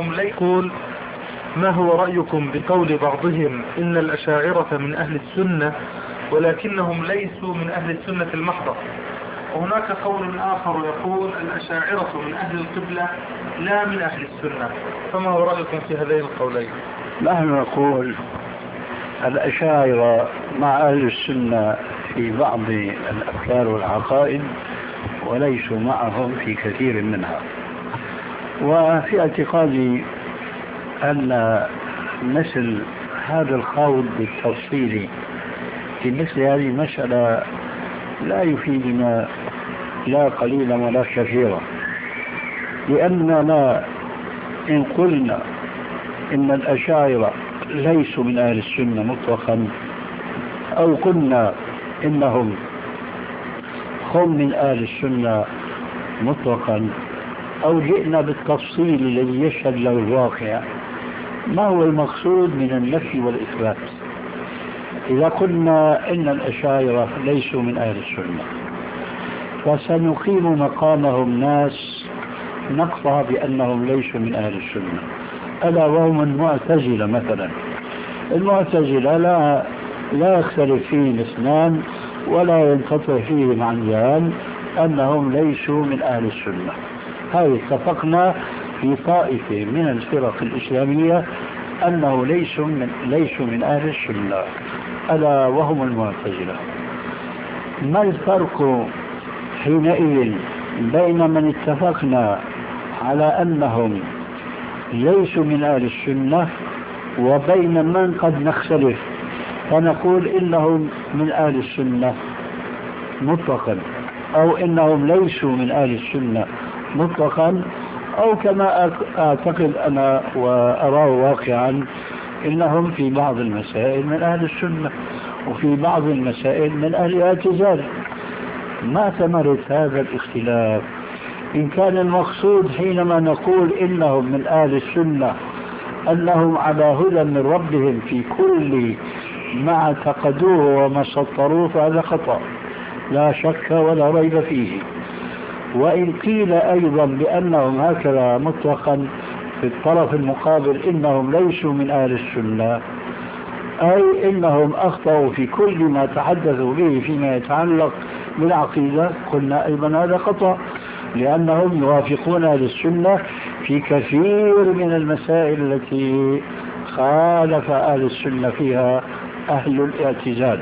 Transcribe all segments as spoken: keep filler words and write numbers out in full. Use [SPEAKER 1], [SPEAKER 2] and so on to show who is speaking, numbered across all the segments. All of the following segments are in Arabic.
[SPEAKER 1] ولكنهم لا يقول. ما هو رأيكم بقول بعضهم إن الأشاعرة من أهل السنة ولكنهم ليسوا من أهل السنة المحضة، وهناك قول آخر يقول الأشاعرة من أهل القبلة لا من أهل السنة، فما هو رأيكم في هذين القولين؟
[SPEAKER 2] نحن نقول الأشاعرة مع أهل السنة في بعض الأفكار والعقائد وليسوا معهم في كثير منها. وفي اعتقادي أن مثل هذا الخوض بالتفصيل في مثل هذه المسألة لا يفيدنا لا قليلا ولا كثيرا، لأننا إن قلنا إن الأشاعرة ليسوا من أهل السنة مطلقا، أو قلنا إنهم هم من أهل السنة مطلقا، أو جئنا بالتفصيل الذي يشهد له الواقع، ما هو المقصود من النفي والإثبات؟ إذا قلنا إن الأشاعرة ليسوا من أهل السنة فسنقيم مقامهم ناس نقطع بأنهم ليسوا من أهل السنة، ألا وهم المعتزلة مثلا. المعتزلة لا لا يختلف فيهم اثنان ولا ينقطع فيهم عنيان أنهم ليسوا من أهل السنة. هذه اتفقنا في طائفة من الفرق الإسلامية أنه ليسوا من, ليسوا من أهل السنة، ألا وهم المعتزلة. ما الفرق حينئذ بين من اتفقنا على أنهم ليسوا من أهل السنة وبين من قد نختلف فنقول إنهم من أهل السنة مطلقا، أو إنهم ليسوا من أهل السنة مطلقا، أو كما أعتقد أنا وأراه واقعا إنهم في بعض المسائل من أهل السنة وفي بعض المسائل من أهل الاعتزال. ما ثمرة هذا الاختلاف؟ إن كان المقصود حينما نقول إنهم من أهل السنة أنهم على هدى من ربهم في كل ما اعتقدوه وما سطروه فهذا خطأ لا شك ولا ريب فيه. وإن قيل أيضا بأنهم هكذا مطلقا في الطرف المقابل إنهم ليسوا من أهل السنة، أي إنهم أخطأوا في كل ما تحدثوا به فيما يتعلق بالعقيدة، قلنا أيضا هذا خطأ، لأنهم يوافقون أهل السنة في كثير من المسائل التي خالف أهل السنة فيها أهل الاعتزال.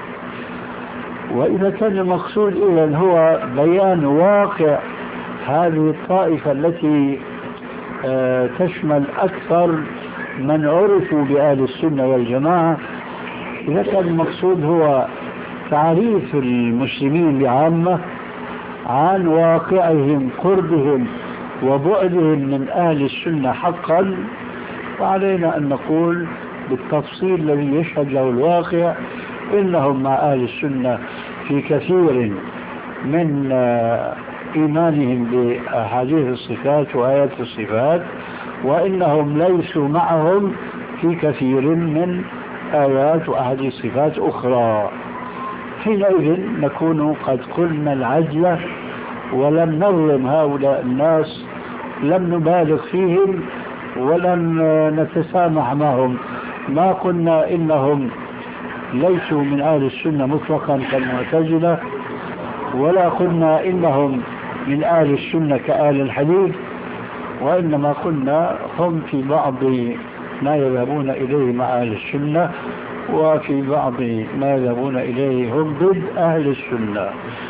[SPEAKER 2] وإذا كان المقصود إذن هو بيان واقع هذه الطائفة التي آه تشمل أكثر من عرفوا بأهل السنة والجماعة، إذا كان المقصود هو تعريف المسلمين بعامة عن واقعهم قربهم وبعدهم من أهل السنة حقا، وعلينا أن نقول بالتفصيل الذي يشهد له الواقع إنهم مع أهل السنة في كثير من إيمانهم بأحاديث الصفات وآيات الصفات، وإنهم ليسوا معهم في كثير من آيات وأحاديث الصفات أخرى. حينئذ نكون قد قلنا العجلة ولم نظلم هؤلاء الناس، لم نبالغ فيهم ولم نتسامح معهم. ما قلنا إنهم ليسوا من أهل السنة مطلقا كالمعتزلة، ولا قلنا إنهم من أهل السنة كأهل الحديث، وإنما قلنا هم في بعض ما يذهبون إليه مع أهل السنة، وفي بعض ما يذهبون إليه هم ضد أهل السنة.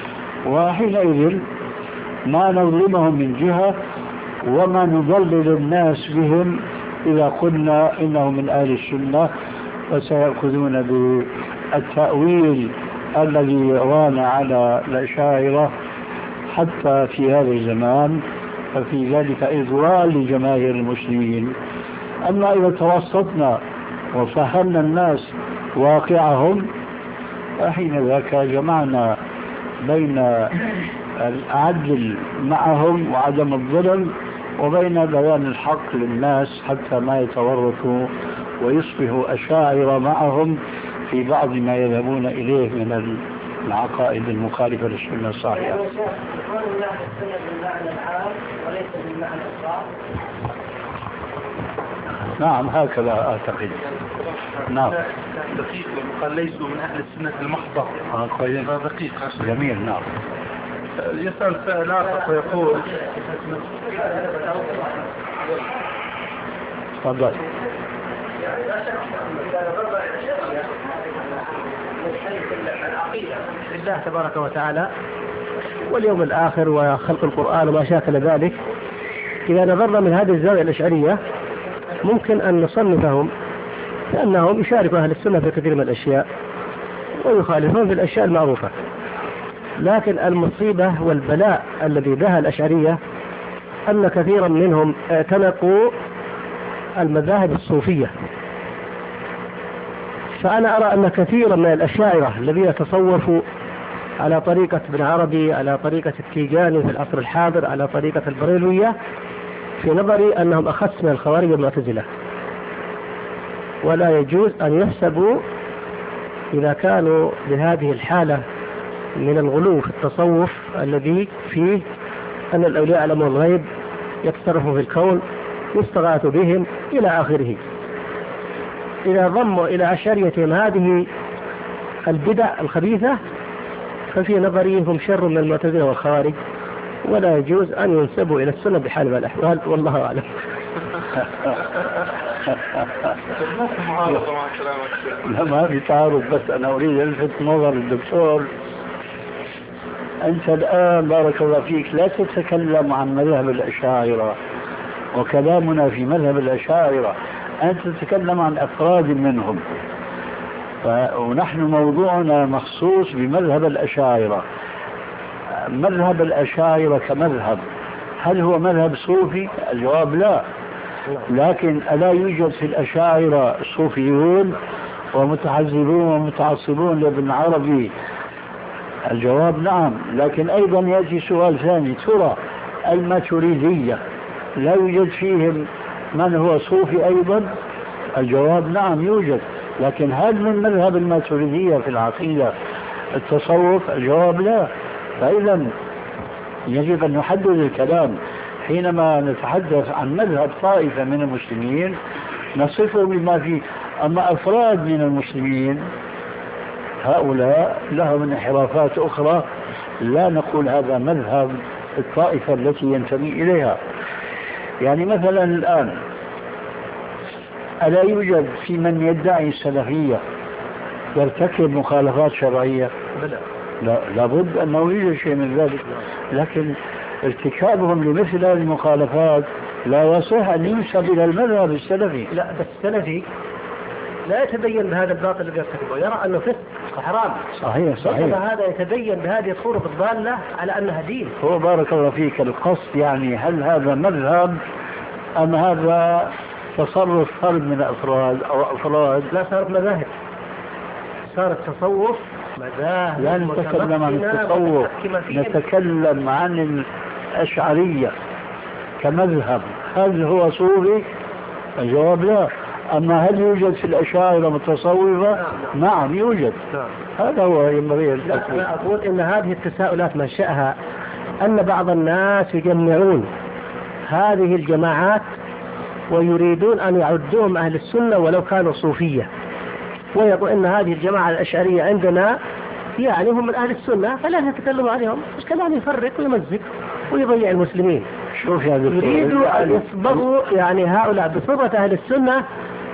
[SPEAKER 2] وحينئذ ما نظلمهم من جهة وما نضلل الناس بهم إذا قلنا إنهم من أهل السنة، وسيأخذون بالتأويل الذي يرانا على الأشاعرة حتى في هذا الزمان، ففي ذلك إضلال لجماهير المسلمين. أما إذا توسطنا وفهمنا الناس واقعهم فحين ذاك جمعنا بين العدل معهم وعدم الظلم وبين بيان الحق للناس حتى ما يتورطوا ويصبحوا أشاعرة معهم في بعض ما يذهبون إليه من العقائد المخالفة للسنة الصحيحة. نعم هكذا أعتقد. نعم
[SPEAKER 1] دقيق قال ليسوا من أهل السنة المحضة.
[SPEAKER 2] آه كويس.
[SPEAKER 1] دقيق
[SPEAKER 2] جميل. نعم.
[SPEAKER 1] يسأل سائل آخر ويقول
[SPEAKER 2] تفضل.
[SPEAKER 3] لله تبارك وتعالى واليوم الآخر وخلق القرآن وما شاكل ذلك، إذا نظرنا من هذه الزاوية الأشعرية ممكن أن نصنفهم لأنهم يشاركوا أهل السنة في كثير من الأشياء ويخالفون في الأشياء المعروفة. لكن المصيبة والبلاء الذي بها الأشعرية أن كثيرا منهم اعتنقوا المذاهب الصوفية. فأنا أرى أن كثيرا من الأشاعرة الذين تصوفوا على طريقة ابن عربي، على طريقة التيجاني في العصر الحاضر، على طريقة البريلوية، في نظري أنهم أخص من الخوارج والمعتزلة، ولا يجوز أن يحسبوا إذا كانوا بهذه الحالة من الغلو في التصوف الذي فيه أن الأولياء يعلمون الغيب، يتصرفوا في الكون، يستغاث بهم إلى آخره. إذا ضموا إلى أشعريتهم هذه البدع الخبيثة ففي نظري هم شر من المعتزلة والخوارج، ولا يجوز أن ينسبوا إلى السنة بحال من الأحوال، والله أعلم.
[SPEAKER 2] لا ما في تعارض، بس أنا أريد ألفت نظر الدكتور. أنت الآن بارك الله فيك لا تتكلم عن مذهب الأشاعرة وكلامنا في مذهب الأشاعرة، أنت تتكلم عن أفراد منهم، ونحن موضوعنا مخصوص بمذهب الأشاعرة. مذهب الأشاعرة كمذهب هل هو مذهب صوفي؟ الجواب لا. لكن ألا يوجد في الأشاعرة صوفيون ومتحزبون ومتعصبون لابن عربي؟ الجواب نعم. لكن أيضا يأتي سؤال ثاني، ترى الماتريدية لا يوجد فيهم من هو صوفي أيضا؟ الجواب نعم يوجد. لكن هل من مذهب الماتريدية في العقيدة التصوف؟ الجواب لا. فإذا يجب أن نحدد الكلام. حينما نتحدث عن مذهب طائفة من المسلمين نصفه بما فيه. أما أفراد من المسلمين هؤلاء لهم انحرافات أخرى، لا نقول هذا مذهب الطائفة التي ينتمي إليها. يعني مثلا الآن ألا يوجد في من يدعي السلفية يرتكب مخالفات شرعية؟ لا، لابد أنه يوجد شيء من ذلك. لكن ارتكابهم لمثل هذه المخالفات لا يصح أن ينسب إلى المذهب السلفي.
[SPEAKER 3] لا، بس السلفي لا يتبين بهذا الباطل الذي يرتكبه، يرى أنه فسق وحرام.
[SPEAKER 2] صحيح صحيح.
[SPEAKER 3] هذا يتبين بهذه الطرق الضالة على أنها دين.
[SPEAKER 2] هو بارك الله فيك القصد يعني هل هذا مذهب أم هذا تصرف فرد من أفراد أو أفراد؟
[SPEAKER 3] لا، صارت مذاهب، صار التصوف مذاهب.
[SPEAKER 2] لا نتكلم عن التصوف، نتكلم عن الأشعرية كمذهب. هل هو صوفي؟ الجواب لا. أما هل يوجد في الأشاعرة متصوفة؟ نعم, نعم يوجد. نعم. هذا هو ينبغي التأكيد.
[SPEAKER 3] أنا أقول إن هذه التساؤلات منشأها أن بعض الناس يجمعون هذه الجماعات ويريدون أن يعدوهم أهل السنة ولو كانوا صوفية، ويقول إن هذه الجماعة الأشعرية عندنا يعني هم من أهل السنة فلا نتكلم عليهم. مش كلام يفرق ويمزق ويضيع المسلمين.
[SPEAKER 2] شوف يا دكتور،
[SPEAKER 3] يريدوا أن يصبغوا يعني هؤلاء بصفة أهل السنة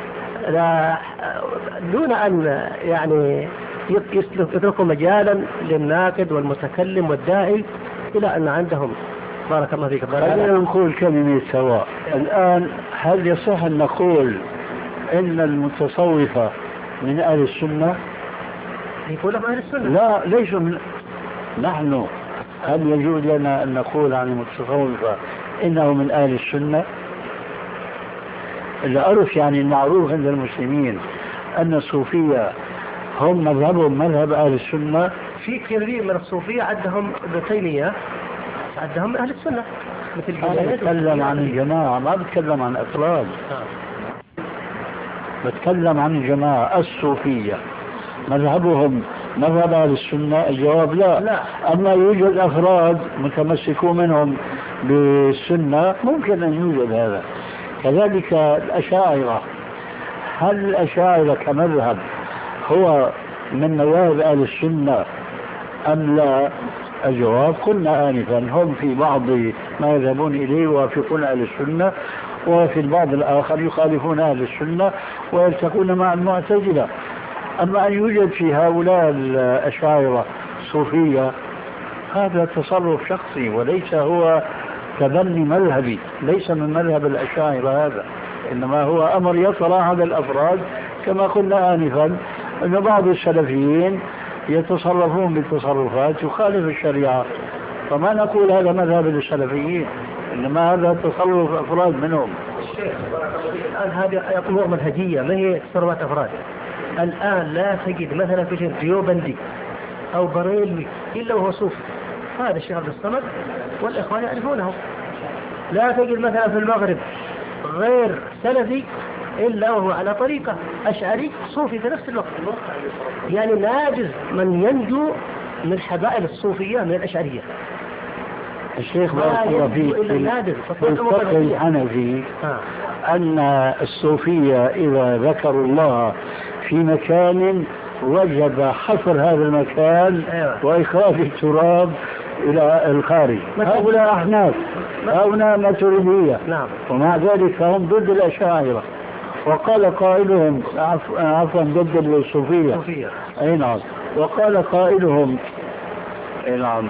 [SPEAKER 3] دون أن يعني يتركوا مجالا للناقد والمتكلم والداعي إلى أن عندهم بارك الله فيك.
[SPEAKER 2] خلينا نقول كلمة سواء. الآن هل يصح أن نقول إن المتصوفة من أهل السنة؟
[SPEAKER 3] يقول لهم أهل السنة.
[SPEAKER 2] لا، ليسوا من. نحن هل يجوز لنا أن نقول عن المتصوفة إنه من أهل السنة؟ العرف يعني المعروف عند المسلمين أن الصوفية هم مذهبهم مذهب أهل السنة.
[SPEAKER 3] في كثير من الصوفية عندهم ابن تيمية عندهم من أهل السنة مثل
[SPEAKER 2] أنا بتكلم عن الجماعة، ما بتكلم عن أفراد. بتكلم عن الجماعة الصوفية مذهبهم مذهب أهل السنة. الجواب لا.
[SPEAKER 3] لا.
[SPEAKER 2] أما يوجد أفراد متمسكون منهم بالسنة ممكن أن يوجد هذا. كذلك الأشاعرة، هل الأشاعرة كمذهب هو من مذاهب أهل السنة أم لا؟ الجواب قلنا آنفا هم في بعض ما يذهبون إليه يوافقون أهل السنة، وفي البعض الآخر يخالفون أهل السنة ويلتقون مع المعتزلة. أما أن يوجد في هؤلاء الأشاعرة صوفية هذا تصرف شخصي وليس هو تبني مذهبي، ليس من مذهب الأشاعرة هذا، إنما هو أمر يطرأ على الأفراد كما قلنا آنفا أن بعض السلفيين يتصرفون بالتصرفات يخالف الشريعة، فما نقول هذا مذهب السلفيين، إنما هذا تصرف أفراد منهم.
[SPEAKER 3] الشيخ الآن هذه أمور منهجية ما هي تصرفات أفراد. الآن لا تجد مثلا في ديوبندي أو بريلوي إلا وهو صوفي، هذا الشيخ عبد الصمد والإخوان يعرفونه. لا تجد مثلا في المغرب غير سلفي إلا وهو على طريقة أشعري صوفي في نفس الوقت. يعني ناجز من ينجو من حبائل الصوفية من الأشعرية.
[SPEAKER 2] الشيخ بارك الله فيك في الفقه الحنفي أن الصوفية إذا ذكروا الله في مكان وجب حفر هذا المكان وإخراج التراب إلى الخارج. هؤلاء أحناف، هؤلاء ماتريدية، ومع ذلك فهم ضد الأشاعرة. وقال قائلهم عفوا ضد الصوفية، أي نعم، وقال قائلهم أي نعم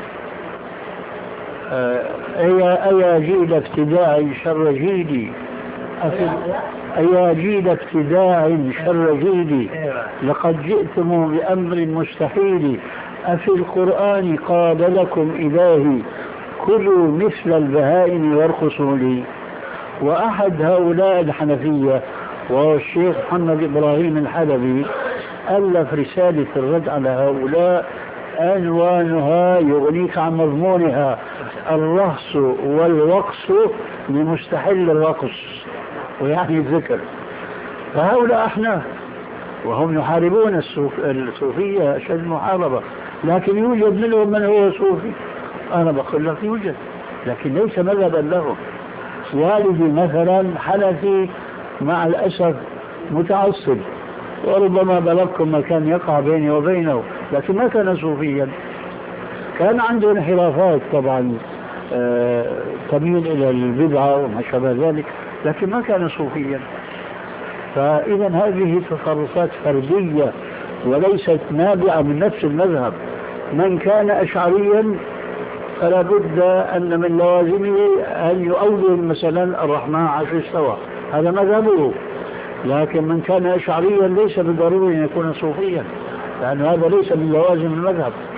[SPEAKER 2] أيا جيل ابتداع شر جيلي أيا جيل ابتداع شر جيلي لقد جئتم بأمر مستحيل أفي القرآن قال لكم إلهي كلوا مثل البهائم وارخصوا لي. وأحد هؤلاء الحنفية وهو الشيخ محمد إبراهيم الحلبي ألف رسالة الرد على هؤلاء عنوانها يغنيك عن مضمونها الرقص والوقص لمستحل الرقص، ويعني الذكر. فهؤلاء أحناف وهم يحاربون الصوفية أشد محاربة، لكن يوجد منهم من هو صوفي. أنا بقول لك يوجد لكن ليس مذهبا لهم. والدي مثلا حنفي مع الأسف متعصب، وربما بلغكم ما كان يقع بيني وبينه، لكن ما كان صوفيا. كان عنده انحرافات طبعا آه تميل إلى البدعة وما شابه ذلك، لكن ما كان صوفيا. فإذا هذه تصرفات فردية وليست نابعة من نفس المذهب. من كان أشعريا فلا بد أن من لوازمه أن يؤول مثلا الرحمن عشر استوى، هذا مذهبه. لكن من كان أشعريا ليس بالضروري أن يكون صوفيا، لأن هذا ليس من لوازم المذهب.